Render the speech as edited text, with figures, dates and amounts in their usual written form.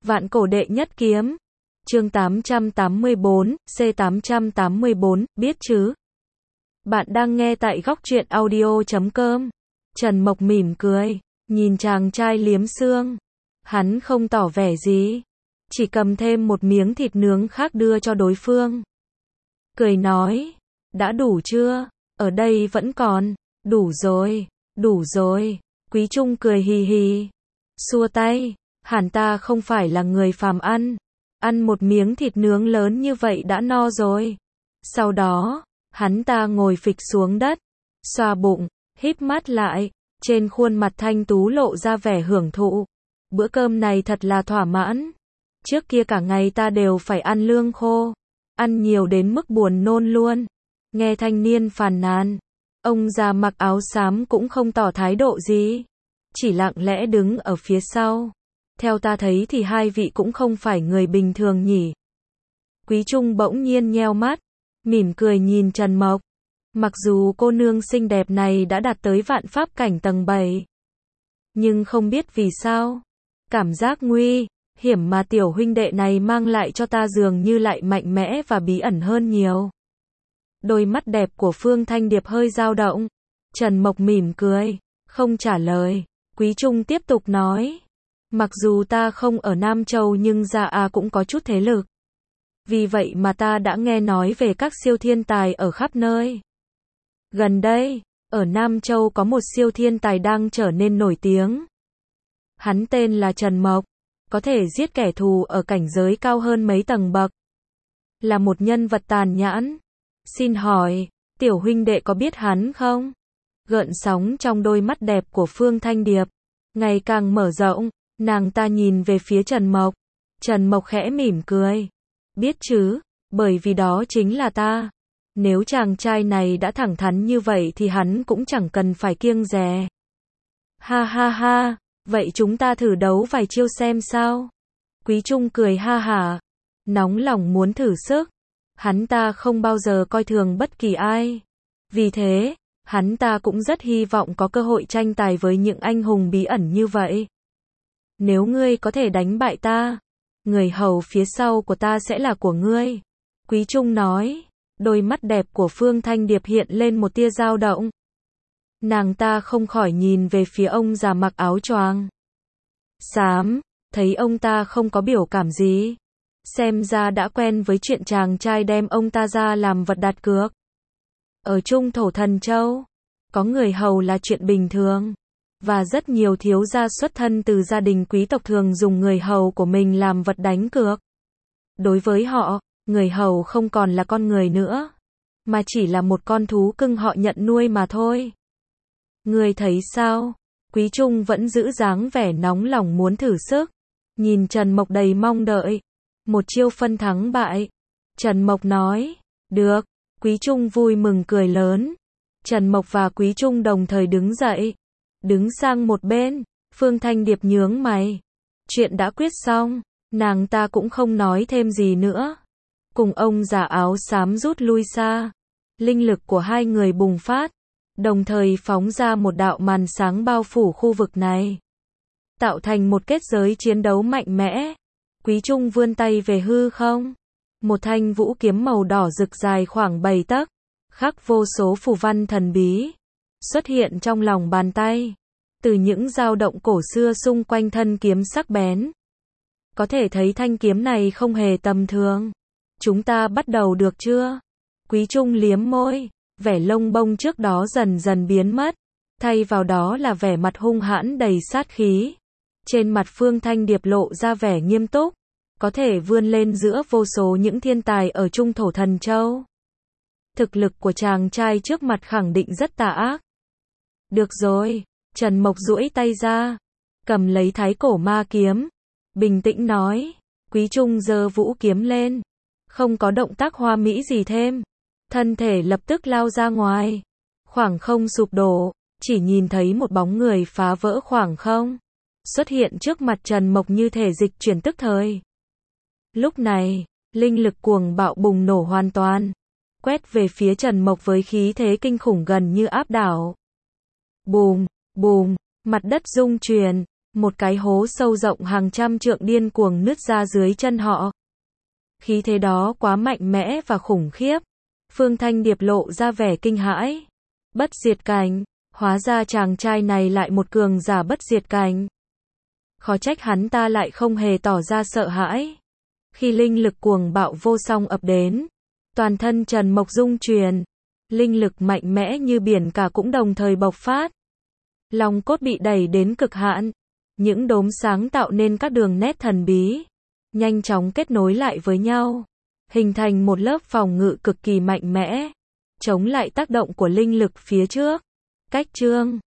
Vạn cổ đệ nhất kiếm. Chương 884, C884, biết chứ? Bạn đang nghe tại góc truyện audio.com. Trần Mộc mỉm cười, nhìn chàng trai liếm xương. Hắn không tỏ vẻ gì, chỉ cầm thêm một miếng thịt nướng khác đưa cho đối phương. Cười nói, đã đủ chưa? Ở đây vẫn còn. Đủ rồi, đủ rồi. Quý Trung cười hì hì, xua tay, hẳn ta không phải là người phàm ăn một miếng thịt nướng lớn như vậy đã no rồi. Sau đó, hắn ta ngồi phịch xuống đất, xoa bụng, híp mắt lại, trên khuôn mặt thanh tú lộ ra vẻ hưởng thụ. Bữa cơm này thật là thỏa mãn. Trước kia cả ngày ta đều phải ăn lương khô, ăn nhiều đến mức buồn nôn luôn. Nghe thanh niên phàn nàn, ông già mặc áo xám cũng không tỏ thái độ gì, chỉ lặng lẽ đứng ở phía sau. Theo ta thấy thì hai vị cũng không phải người bình thường nhỉ. Quý Trung bỗng nhiên nheo mắt, mỉm cười nhìn Trần Mộc. Mặc dù cô nương xinh đẹp này đã đạt tới vạn pháp cảnh tầng 7, nhưng không biết vì sao, cảm giác nguy hiểm mà tiểu huynh đệ này mang lại cho ta dường như lại mạnh mẽ và bí ẩn hơn nhiều. Đôi mắt đẹp của Phương Thanh Điệp hơi dao động. Trần Mộc mỉm cười, không trả lời. Quý Trung tiếp tục nói, mặc dù ta không ở Nam Châu nhưng Gia cũng có chút thế lực. Vì vậy mà ta đã nghe nói về các siêu thiên tài ở khắp nơi. Gần đây, ở Nam Châu có một siêu thiên tài đang trở nên nổi tiếng. Hắn tên là Trần Mộc, có thể giết kẻ thù ở cảnh giới cao hơn mấy tầng bậc. Là một nhân vật tàn nhẫn. Xin hỏi, tiểu huynh đệ có biết hắn không? Gợn sóng trong đôi mắt đẹp của Phương Thanh Điệp ngày càng mở rộng, nàng ta nhìn về phía Trần Mộc. Trần Mộc khẽ mỉm cười. Biết chứ, bởi vì đó chính là ta. Nếu chàng trai này đã thẳng thắn như vậy thì hắn cũng chẳng cần phải kiêng dè. Ha ha ha, vậy chúng ta thử đấu vài chiêu xem sao? Quý Trung cười ha hả, nóng lòng muốn thử sức. Hắn ta không bao giờ coi thường bất kỳ ai. Vì thế, hắn ta cũng rất hy vọng có cơ hội tranh tài với những anh hùng bí ẩn như vậy. Nếu ngươi có thể đánh bại ta, người hầu phía sau của ta sẽ là của ngươi. Quý Trung nói, đôi mắt đẹp của Phương Thanh Điệp hiện lên một tia dao động. Nàng ta không khỏi nhìn về phía ông già mặc áo choàng xám, thấy ông ta không có biểu cảm gì. Xem ra đã quen với chuyện chàng trai đem ông ta ra làm vật đặt cược. Ở Trung Thổ Thần Châu, có người hầu là chuyện bình thường. Và rất nhiều thiếu gia xuất thân từ gia đình quý tộc thường dùng người hầu của mình làm vật đánh cược. Đối với họ, người hầu không còn là con người nữa, mà chỉ là một con thú cưng họ nhận nuôi mà thôi. Ngươi thấy sao? Quý Trung vẫn giữ dáng vẻ nóng lòng muốn thử sức. Nhìn Trần Mộc đầy mong đợi. Một chiêu phân thắng bại. Trần Mộc nói, được. Quý Trung vui mừng cười lớn. Trần Mộc và Quý Trung đồng thời đứng dậy. Đứng sang một bên, Phương Thanh Điệp nhướng mày. Chuyện đã quyết xong, nàng ta cũng không nói thêm gì nữa. Cùng ông già áo xám rút lui xa. Linh lực của hai người bùng phát, đồng thời phóng ra một đạo màn sáng bao phủ khu vực này, tạo thành một kết giới chiến đấu mạnh mẽ. Quý Trung vươn tay về hư không. Một thanh vũ kiếm màu đỏ rực dài khoảng 7 tấc, khắc vô số phù văn thần bí, xuất hiện trong lòng bàn tay. Từ những dao động cổ xưa xung quanh thân kiếm sắc bén, có thể thấy thanh kiếm này không hề tầm thường. Chúng ta bắt đầu được chưa? Quý Trung liếm môi, vẻ lông bông trước đó dần dần biến mất, thay vào đó là vẻ mặt hung hãn đầy sát khí. Trên mặt Phương Thanh Điệp lộ ra vẻ nghiêm túc, có thể vươn lên giữa vô số những thiên tài ở Trung Thổ Thần Châu. Thực lực của chàng trai trước mặt khẳng định rất tà ác. Được rồi, Trần Mộc duỗi tay ra, cầm lấy thái cổ ma kiếm, bình tĩnh nói. Quý Trung giơ vũ kiếm lên, không có động tác hoa mỹ gì thêm, thân thể lập tức lao ra ngoài. Khoảng không sụp đổ, chỉ nhìn thấy một bóng người phá vỡ khoảng không, xuất hiện trước mặt Trần Mộc như thể dịch chuyển tức thời. Lúc này, linh lực cuồng bạo bùng nổ hoàn toàn, quét về phía Trần Mộc với khí thế kinh khủng gần như áp đảo. Bùm, bùm, mặt đất rung chuyển, Một cái hố sâu rộng hàng trăm trượng điên cuồng nứt ra dưới chân họ. Khí thế đó quá mạnh mẽ và khủng khiếp. Phương Thanh Điệp lộ ra vẻ kinh hãi. Bất diệt cảnh, hóa ra chàng trai này lại một cường giả bất diệt cảnh. Khó trách hắn ta lại không hề tỏ ra sợ hãi. Khi linh lực cuồng bạo vô song ập đến, toàn thân Trần Mộc rung chuyển, linh lực mạnh mẽ như biển cả cũng đồng thời bộc phát. Long cốt bị đẩy đến cực hạn, những đốm sáng tạo nên các đường nét thần bí, nhanh chóng kết nối lại với nhau, hình thành một lớp phòng ngự cực kỳ mạnh mẽ, chống lại tác động của linh lực phía trước. Cách chương